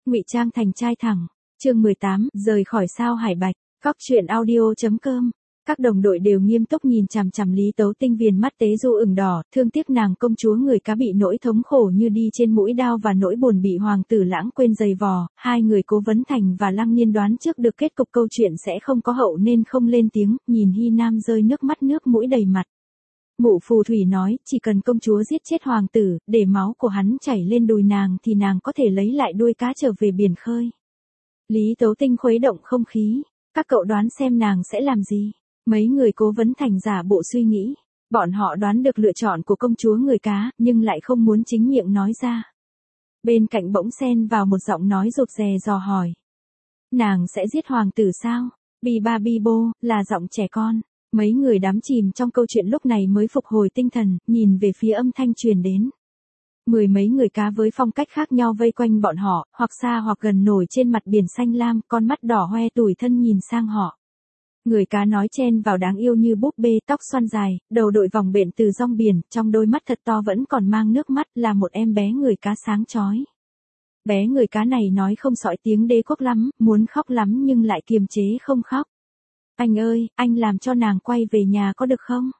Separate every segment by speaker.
Speaker 1: Ngụy trang thành trai thẳng. Chương 18, rời khỏi sao Hải Bạch. Góc truyện audio.com. Các đồng đội đều nghiêm túc nhìn chằm chằm Lý Tấu Tinh, viền mắt tế du ửng đỏ, thương tiếc nàng công chúa người cá bị nỗi thống khổ như đi trên mũi đao và nỗi buồn bị hoàng tử lãng quên giày vò. Hai người Cố Vấn Thành và Lăng Niên đoán trước được kết cục câu chuyện sẽ không có hậu nên không lên tiếng, nhìn Hy Nam rơi nước mắt nước mũi đầy mặt. Mụ phù thủy nói, chỉ cần công chúa giết chết hoàng tử, để máu của hắn chảy lên đùi nàng thì nàng có thể lấy lại đuôi cá trở về biển khơi. Lý Tấu Tinh khuấy động không khí. Các cậu đoán xem nàng sẽ làm gì? Mấy người Cố Vấn Thành giả bộ suy nghĩ. Bọn họ đoán được lựa chọn của công chúa người cá, nhưng lại không muốn chính miệng nói ra. Bên cạnh bỗng xen vào một giọng nói rụt rè dò hỏi. Nàng sẽ giết hoàng tử sao? Bi ba bi bô, là giọng trẻ con. Mấy người đắm chìm trong câu chuyện lúc này mới phục hồi tinh thần, nhìn về phía âm thanh truyền đến. Mười mấy người cá với phong cách khác nhau vây quanh bọn họ, hoặc xa hoặc gần nổi trên mặt biển xanh lam, con mắt đỏ hoe tủi thân nhìn sang họ. Người cá nói chen vào đáng yêu như búp bê, tóc xoăn dài, đầu đội vòng bện từ rong biển, trong đôi mắt thật to vẫn còn mang nước mắt, là một em bé người cá sáng chói. Bé người cá này nói không sỏi tiếng đế quốc lắm, muốn khóc lắm nhưng lại kiềm chế không khóc. Anh ơi, anh làm cho nàng quay về nhà có được không?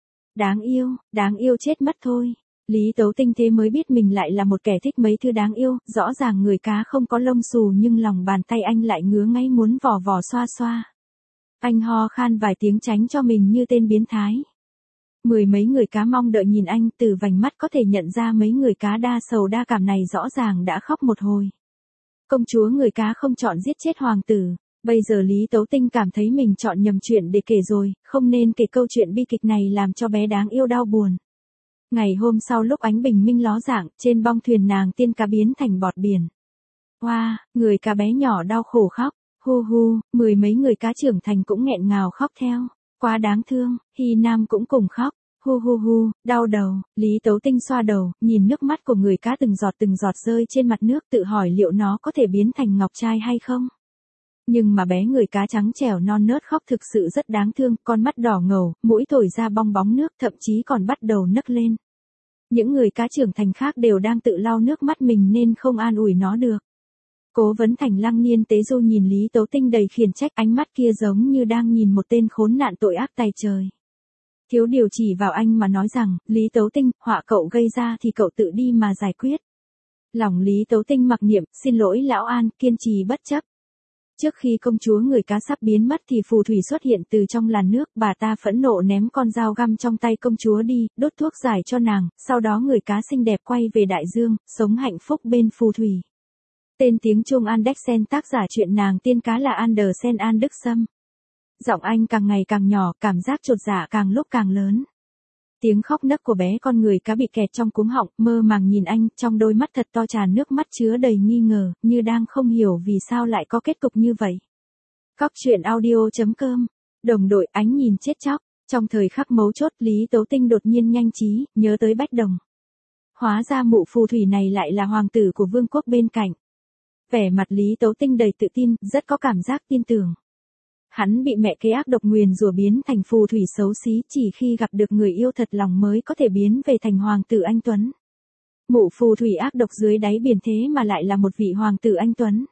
Speaker 1: Đáng yêu chết mất thôi. Lý Tấu Tinh thế mới biết mình lại là một kẻ thích mấy thứ đáng yêu, rõ ràng người cá không có lông xù nhưng lòng bàn tay anh lại ngứa ngáy muốn vò vò xoa xoa. Anh ho khan vài tiếng tránh cho mình như tên biến thái. Mười mấy người cá mong đợi nhìn anh, từ vành mắt có thể nhận ra mấy người cá đa sầu đa cảm này rõ ràng đã khóc một hồi. Công chúa người cá không chọn giết chết hoàng tử. Bây giờ Lý Tấu Tinh cảm thấy mình chọn nhầm chuyện để kể rồi, không nên kể câu chuyện bi kịch này làm cho bé đáng yêu đau buồn. Ngày hôm sau lúc ánh bình minh ló dạng, trên bong thuyền nàng tiên cá biến thành bọt biển. Hoa, người cá bé nhỏ đau khổ khóc, hu hu, mười mấy người cá trưởng thành cũng nghẹn ngào khóc theo. Quá đáng thương, Hy Nam cũng cùng khóc, hu hu hu, đau đầu. Lý Tấu Tinh xoa đầu, nhìn nước mắt của người cá từng giọt rơi trên mặt nước, tự hỏi liệu nó có thể biến thành ngọc trai hay không. Nhưng mà bé người cá trắng trẻo non nớt khóc thực sự rất đáng thương, con mắt đỏ ngầu, mũi thổi ra bong bóng nước, thậm chí còn bắt đầu nấc lên. Những người cá trưởng thành khác đều đang tự lau nước mắt mình nên không an ủi nó được. Cố Vấn Thành Lăng Niên tế du nhìn Lý Tấu Tinh đầy khiển trách, ánh mắt kia giống như đang nhìn một tên khốn nạn tội ác tày trời. Thiếu điều chỉ vào anh mà nói rằng, Lý Tấu Tinh, họa cậu gây ra thì cậu tự đi mà giải quyết. Lòng Lý Tấu Tinh mặc niệm, xin lỗi lão An, kiên trì bất chấp. Trước khi công chúa người cá sắp biến mất thì phù thủy xuất hiện từ trong làn nước, bà ta phẫn nộ ném con dao găm trong tay công chúa đi, đốt thuốc giải cho nàng, sau đó người cá xinh đẹp quay về đại dương, sống hạnh phúc bên phù thủy. Tên tiếng Trung Andersen, tác giả truyện nàng tiên cá là Andersen An Đức Sâm. Giọng anh càng ngày càng nhỏ, cảm giác chột dạ càng lúc càng lớn. Tiếng khóc nấc của bé con người cá bị kẹt trong cuống họng, mơ màng nhìn anh, trong đôi mắt thật to tràn nước mắt chứa đầy nghi ngờ, như đang không hiểu vì sao lại có kết cục như vậy. Góc truyện audio.com. Đồng đội ánh nhìn chết chóc. Trong thời khắc mấu chốt, Lý Tấu Tinh đột nhiên nhanh trí, nhớ tới Bách Đồng. Hóa ra mụ phù thủy này lại là hoàng tử của vương quốc bên cạnh. Vẻ mặt Lý Tấu Tinh đầy tự tin, rất có cảm giác tin tưởng. Hắn bị mẹ kế ác độc nguyền rủa biến thành phù thủy xấu xí, chỉ khi gặp được người yêu thật lòng mới có thể biến về thành hoàng tử anh tuấn. Mụ phù thủy ác độc dưới đáy biển thế mà lại là một vị hoàng tử anh tuấn.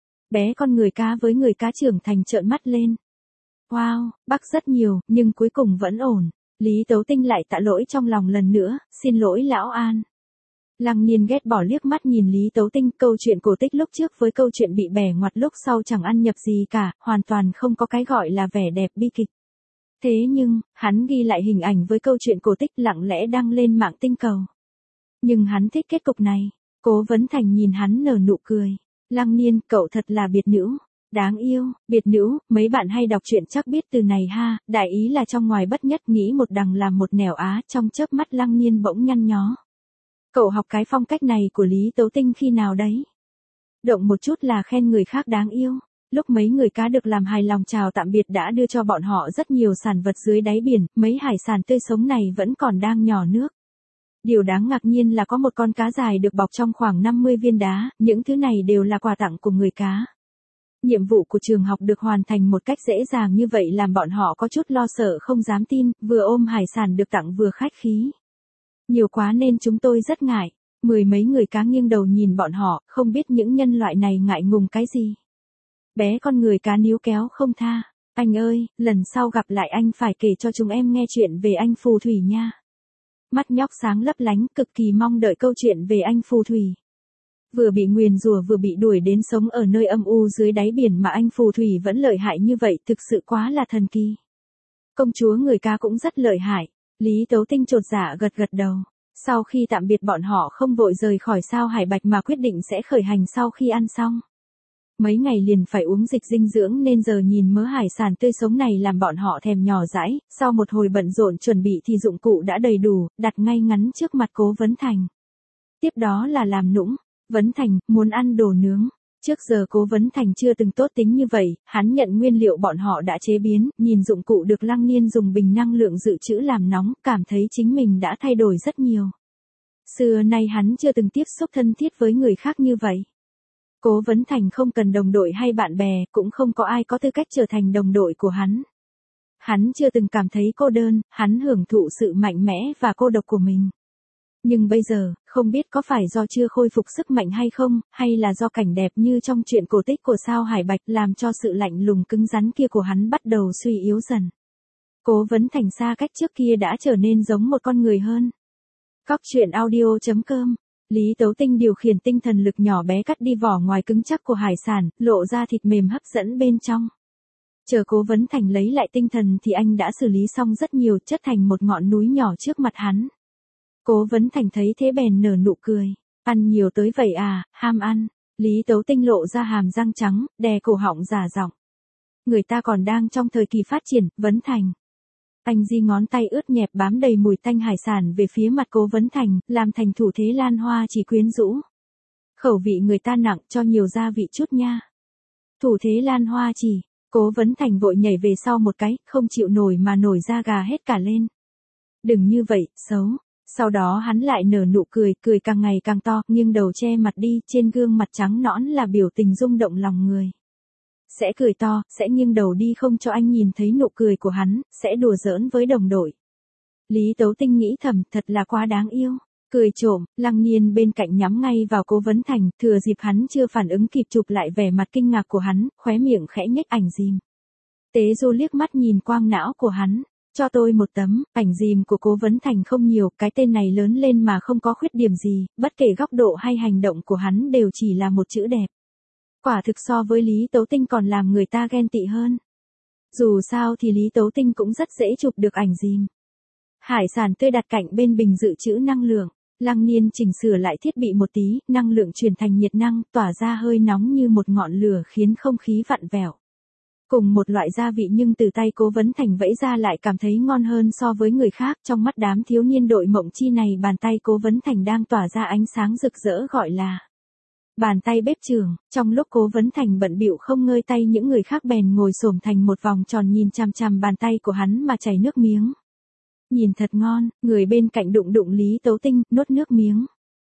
Speaker 1: Bé con người cá với người cá trưởng thành trợn mắt lên. Wow, bắc rất nhiều, nhưng cuối cùng vẫn ổn. Lý Tấu Tinh lại tạ lỗi trong lòng lần nữa, xin lỗi lão An. Lăng Niên ghét bỏ liếc mắt nhìn Lý Tấu Tinh, câu chuyện cổ tích lúc trước với câu chuyện bị bẻ ngoặt lúc sau chẳng ăn nhập gì cả, hoàn toàn không có cái gọi là vẻ đẹp bi kịch. Thế nhưng, hắn ghi lại hình ảnh với câu chuyện cổ tích lặng lẽ đăng lên mạng tinh cầu. Nhưng hắn thích kết cục này. Cố Vấn Thành nhìn hắn nở nụ cười. Lăng Niên, cậu thật là biệt nữ. Đáng yêu, biệt nữ, mấy bạn hay đọc truyện chắc biết từ này ha, đại ý là trong ngoài bất nhất, nghĩ một đằng làm một nẻo á, trong chớp mắt Lăng Niên bỗng nhăn nhó. Cậu học cái phong cách này của Lý Tấu Tinh khi nào đấy? Động một chút là khen người khác đáng yêu. Lúc mấy người cá được làm hài lòng chào tạm biệt đã đưa cho bọn họ rất nhiều sản vật dưới đáy biển, mấy hải sản tươi sống này vẫn còn đang nhỏ nước. Điều đáng ngạc nhiên là có một con cá dài được bọc trong khoảng 50 viên đá, những thứ này đều là quà tặng của người cá. Nhiệm vụ của trường học được hoàn thành một cách dễ dàng như vậy làm bọn họ có chút lo sợ không dám tin, vừa ôm hải sản được tặng vừa khách khí. Nhiều quá nên chúng tôi rất ngại. Mười mấy người cá nghiêng đầu nhìn bọn họ, không biết những nhân loại này ngại ngùng cái gì. Bé con người cá níu kéo không tha. Anh ơi, lần sau gặp lại anh phải kể cho chúng em nghe chuyện về anh phù thủy nha. Mắt nhóc sáng lấp lánh, cực kỳ mong đợi câu chuyện về anh phù thủy. Vừa bị nguyền rủa vừa bị đuổi đến sống ở nơi âm u dưới đáy biển mà anh phù thủy vẫn lợi hại như vậy, thực sự quá là thần kỳ. Công chúa người cá cũng rất lợi hại. Lý Tấu Tinh chột dạ gật gật đầu. Sau khi tạm biệt bọn họ không vội rời khỏi sao Hải Bạch mà quyết định sẽ khởi hành sau khi ăn xong. Mấy ngày liền phải uống dịch dinh dưỡng nên giờ nhìn mớ hải sản tươi sống này làm bọn họ thèm nhỏ dãi, sau một hồi bận rộn chuẩn bị thì dụng cụ đã đầy đủ, đặt ngay ngắn trước mặt Cố Vấn Thành. Tiếp đó là làm nũng. Vấn Thành, muốn ăn đồ nướng. Trước giờ Cố Vấn Thành chưa từng tốt tính như vậy, hắn nhận nguyên liệu bọn họ đã chế biến, nhìn dụng cụ được Lăng Niên dùng bình năng lượng dự trữ làm nóng, cảm thấy chính mình đã thay đổi rất nhiều. Xưa nay hắn chưa từng tiếp xúc thân thiết với người khác như vậy. Cố Vấn Thành không cần đồng đội hay bạn bè, cũng không có ai có tư cách trở thành đồng đội của hắn. Hắn chưa từng cảm thấy cô đơn, hắn hưởng thụ sự mạnh mẽ và cô độc của mình. Nhưng bây giờ, không biết có phải do chưa khôi phục sức mạnh hay không, hay là do cảnh đẹp như trong truyện cổ tích của sao Hải Bạch làm cho sự lạnh lùng cứng rắn kia của hắn bắt đầu suy yếu dần. Cố Vấn Thành xa cách trước kia đã trở nên giống một con người hơn. Cóc truyện audio.com. Lý Tấu Tinh điều khiển tinh thần lực nhỏ bé cắt đi vỏ ngoài cứng chắc của hải sản, lộ ra thịt mềm hấp dẫn bên trong. Chờ Cố Vấn Thành lấy lại tinh thần thì anh đã xử lý xong rất nhiều, chất thành một ngọn núi nhỏ trước mặt hắn. Cố Vấn Thành thấy thế bèn nở nụ cười. Ăn nhiều tới vậy à, ham ăn. Lý Tấu Tinh lộ ra hàm răng trắng, đè cổ họng giả giọng. Người ta còn đang trong thời kỳ phát triển, Vấn Thành. Anh di ngón tay ướt nhẹp bám đầy mùi tanh hải sản về phía mặt Cố Vấn Thành, làm thành thủ thế lan hoa chỉ quyến rũ. Khẩu vị người ta nặng, cho nhiều gia vị chút nha. Thủ thế lan hoa chỉ, Cố Vấn Thành vội nhảy về sau một cái, không chịu nổi mà nổi da gà hết cả lên. Đừng như vậy, xấu. Sau đó hắn lại nở nụ cười, cười càng ngày càng to, nghiêng đầu che mặt đi, trên gương mặt trắng nõn là biểu tình rung động lòng người. Sẽ cười to, sẽ nghiêng đầu đi không cho anh nhìn thấy nụ cười của hắn, sẽ đùa giỡn với đồng đội. Lý Tấu Tinh nghĩ thầm, thật là quá đáng yêu. Cười trộm, Lăng Niên bên cạnh nhắm ngay vào Cố Vấn Thành, thừa dịp hắn chưa phản ứng kịp chụp lại vẻ mặt kinh ngạc của hắn, khóe miệng khẽ nhếch ảnh dìm. Tế Du liếc mắt nhìn quang não của hắn. Cho tôi một tấm, ảnh dìm của Cố Vấn Thành không nhiều, cái tên này lớn lên mà không có khuyết điểm gì, bất kể góc độ hay hành động của hắn đều chỉ là một chữ đẹp. Quả thực so với Lý Tấu Tinh còn làm người ta ghen tị hơn. Dù sao thì Lý Tấu Tinh cũng rất dễ chụp được ảnh dìm. Hải sản tươi đặt cạnh bên bình dự trữ năng lượng. Lăng Niên chỉnh sửa lại thiết bị một tí, năng lượng truyền thành nhiệt năng, tỏa ra hơi nóng như một ngọn lửa khiến không khí vặn vẹo. Cùng một loại gia vị nhưng từ tay Cố Vấn Thành vẫy ra lại cảm thấy ngon hơn so với người khác. Trong mắt đám thiếu niên đội Mộng Chi này bàn tay Cố Vấn Thành đang tỏa ra ánh sáng rực rỡ gọi là bàn tay bếp trưởng. Trong lúc Cố Vấn Thành bận bịu không ngơi tay những người khác bèn ngồi xổm thành một vòng tròn nhìn chằm chằm bàn tay của hắn mà chảy nước miếng. Nhìn thật ngon, người bên cạnh đụng đụng Lý Tấu Tinh, nuốt nước miếng.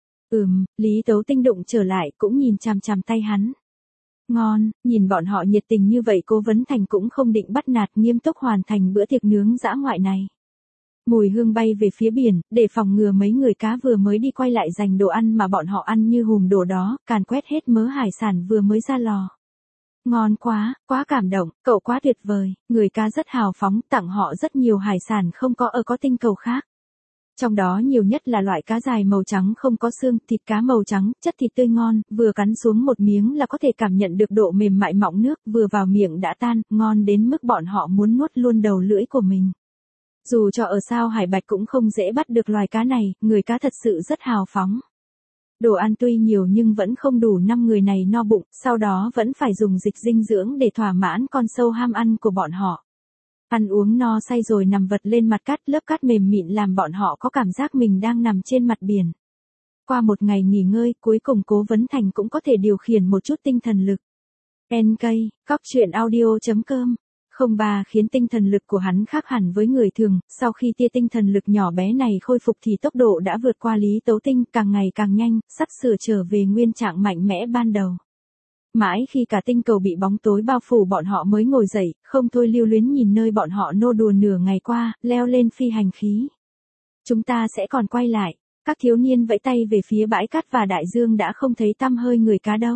Speaker 1: Lý Tấu Tinh đụng trở lại cũng nhìn chằm chằm tay hắn. Ngon, nhìn bọn họ nhiệt tình như vậy Cố Vấn Thành cũng không định bắt nạt, nghiêm túc hoàn thành bữa tiệc nướng dã ngoại này. Mùi hương bay về phía biển, để phòng ngừa mấy người cá vừa mới đi quay lại giành đồ ăn mà bọn họ ăn như hùm đồ đó, càn quét hết mớ hải sản vừa mới ra lò. Ngon quá, quá cảm động, cậu quá tuyệt vời, người cá rất hào phóng, tặng họ rất nhiều hải sản không có ở có tinh cầu khác. Trong đó nhiều nhất là loại cá dài màu trắng không có xương, thịt cá màu trắng, chất thịt tươi ngon, vừa cắn xuống một miếng là có thể cảm nhận được độ mềm mại mọng nước, vừa vào miệng đã tan, ngon đến mức bọn họ muốn nuốt luôn đầu lưỡi của mình. Dù cho ở sao Hải Bạch cũng không dễ bắt được loài cá này, người cá thật sự rất hào phóng. Đồ ăn tuy nhiều nhưng vẫn không đủ 5 người này no bụng, sau đó vẫn phải dùng dịch dinh dưỡng để thỏa mãn con sâu ham ăn của bọn họ. Ăn uống no say rồi nằm vật lên mặt cát, lớp cát mềm mịn làm bọn họ có cảm giác mình đang nằm trên mặt biển. Qua một ngày nghỉ ngơi, cuối cùng Cố Vấn Thành cũng có thể điều khiển một chút tinh thần lực. NK, Cóc truyện audio.com. 03 khiến tinh thần lực của hắn khác hẳn với người thường, sau khi tia tinh thần lực nhỏ bé này khôi phục thì tốc độ đã vượt qua Lý Tấu Tinh, càng ngày càng nhanh, sắp sửa trở về nguyên trạng mạnh mẽ ban đầu. Mãi khi cả tinh cầu bị bóng tối bao phủ bọn họ mới ngồi dậy, không thôi lưu luyến nhìn nơi bọn họ nô đùa nửa ngày qua, leo lên phi hành khí. Chúng ta sẽ còn quay lại. Các thiếu niên vẫy tay về phía bãi cát và đại dương đã không thấy tăm hơi người cá đâu.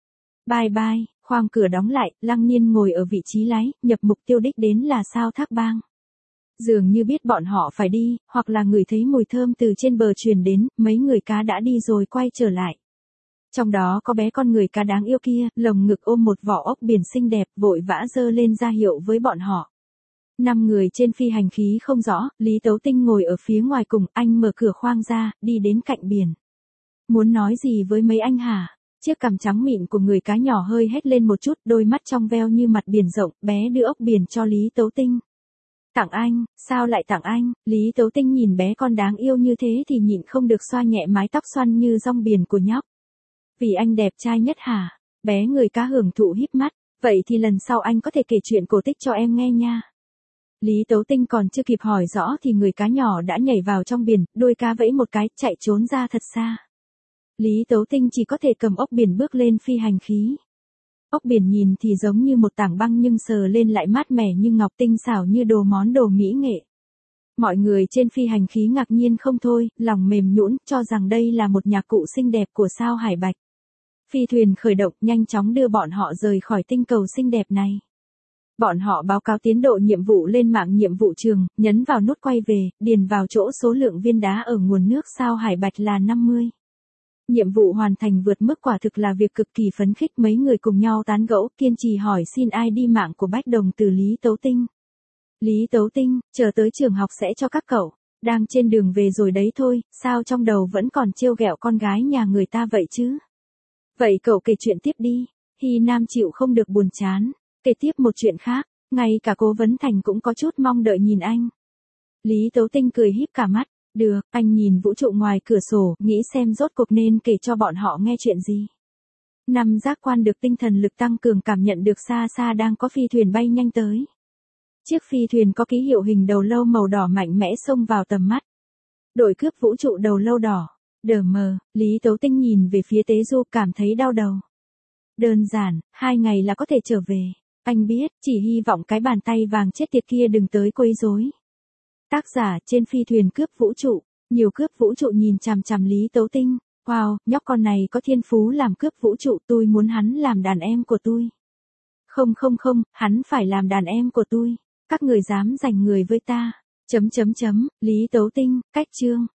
Speaker 1: Bye bye, khoang cửa đóng lại, Lăng Niên ngồi ở vị trí lái, nhập mục tiêu đích đến là sao Thác Bang. Dường như biết bọn họ phải đi, hoặc là ngửi thấy mùi thơm từ trên bờ truyền đến, mấy người cá đã đi rồi quay trở lại. Trong đó có bé con người cá đáng yêu kia, lồng ngực ôm một vỏ ốc biển xinh đẹp, vội vã giơ lên ra hiệu với bọn họ. 5 người trên phi hành khí không rõ, Lý Tấu Tinh ngồi ở phía ngoài cùng, anh mở cửa khoang ra, đi đến cạnh biển. Muốn nói gì với mấy anh hả? Chiếc cằm trắng mịn của người cá nhỏ hơi hét lên một chút, đôi mắt trong veo như mặt biển rộng, bé đưa ốc biển cho Lý Tấu Tinh. Tặng anh, sao lại tặng anh? Lý Tấu Tinh nhìn bé con đáng yêu như thế thì nhịn không được xoa nhẹ mái tóc xoăn như rong biển của nhóc. Vì anh đẹp trai nhất hả? Bé người cá hưởng thụ híp mắt, vậy thì lần sau anh có thể kể chuyện cổ tích cho em nghe nha. Lý Tấu Tinh còn chưa kịp hỏi rõ thì người cá nhỏ đã nhảy vào trong biển, đuôi cá vẫy một cái, chạy trốn ra thật xa. Lý Tấu Tinh chỉ có thể cầm ốc biển bước lên phi hành khí. Ốc biển nhìn thì giống như một tảng băng nhưng sờ lên lại mát mẻ như ngọc, tinh xảo như món đồ mỹ nghệ. Mọi người trên phi hành khí ngạc nhiên không thôi, lòng mềm nhũn, cho rằng đây là một nhạc cụ xinh đẹp của sao Hải Bạch. Phi thuyền khởi động, nhanh chóng đưa bọn họ rời khỏi tinh cầu xinh đẹp này. Bọn họ báo cáo tiến độ nhiệm vụ lên mạng nhiệm vụ trường, nhấn vào nút quay về, điền vào chỗ số lượng viên đá ở nguồn nước sao Hải Bạch là 50. Nhiệm vụ hoàn thành vượt mức, quả thực là việc cực kỳ phấn khích. Mấy người cùng nhau tán gẫu, kiên trì hỏi xin ID mạng của Bách Đồng từ Lý Tấu Tinh. Lý Tấu Tinh, chờ tới trường học sẽ cho các cậu. Đang trên đường về rồi đấy thôi, sao trong đầu vẫn còn trêu ghẹo con gái nhà người ta vậy chứ? Vậy cậu kể chuyện tiếp đi. Hy Nam chịu không được buồn chán. Kể tiếp một chuyện khác, ngay cả Cố Vấn Thành cũng có chút mong đợi nhìn anh. Lý Tấu Tinh cười híp cả mắt. Được, anh nhìn vũ trụ ngoài cửa sổ, nghĩ xem rốt cuộc nên kể cho bọn họ nghe chuyện gì. Năm giác quan được tinh thần lực tăng cường, cảm nhận được xa xa đang có phi thuyền bay nhanh tới. Chiếc phi thuyền có ký hiệu hình đầu lâu màu đỏ mạnh mẽ xông vào tầm mắt. Đội cướp vũ trụ đầu lâu đỏ. Đờ mờ, Lý Tấu Tinh nhìn về phía Tế Du, cảm thấy đau đầu. Đơn giản, 2 ngày là có thể trở về. Anh biết, chỉ hy vọng cái bàn tay vàng chết tiệt kia đừng tới quấy rối. Tác giả trên phi thuyền cướp vũ trụ. Nhiều cướp vũ trụ nhìn chằm chằm Lý Tấu Tinh. Wow, nhóc con này có thiên phú làm cướp vũ trụ, tôi muốn hắn làm đàn em của tôi. Không, hắn phải làm đàn em của tôi. Các người dám giành người với ta. Lý Tấu Tinh, cách chương.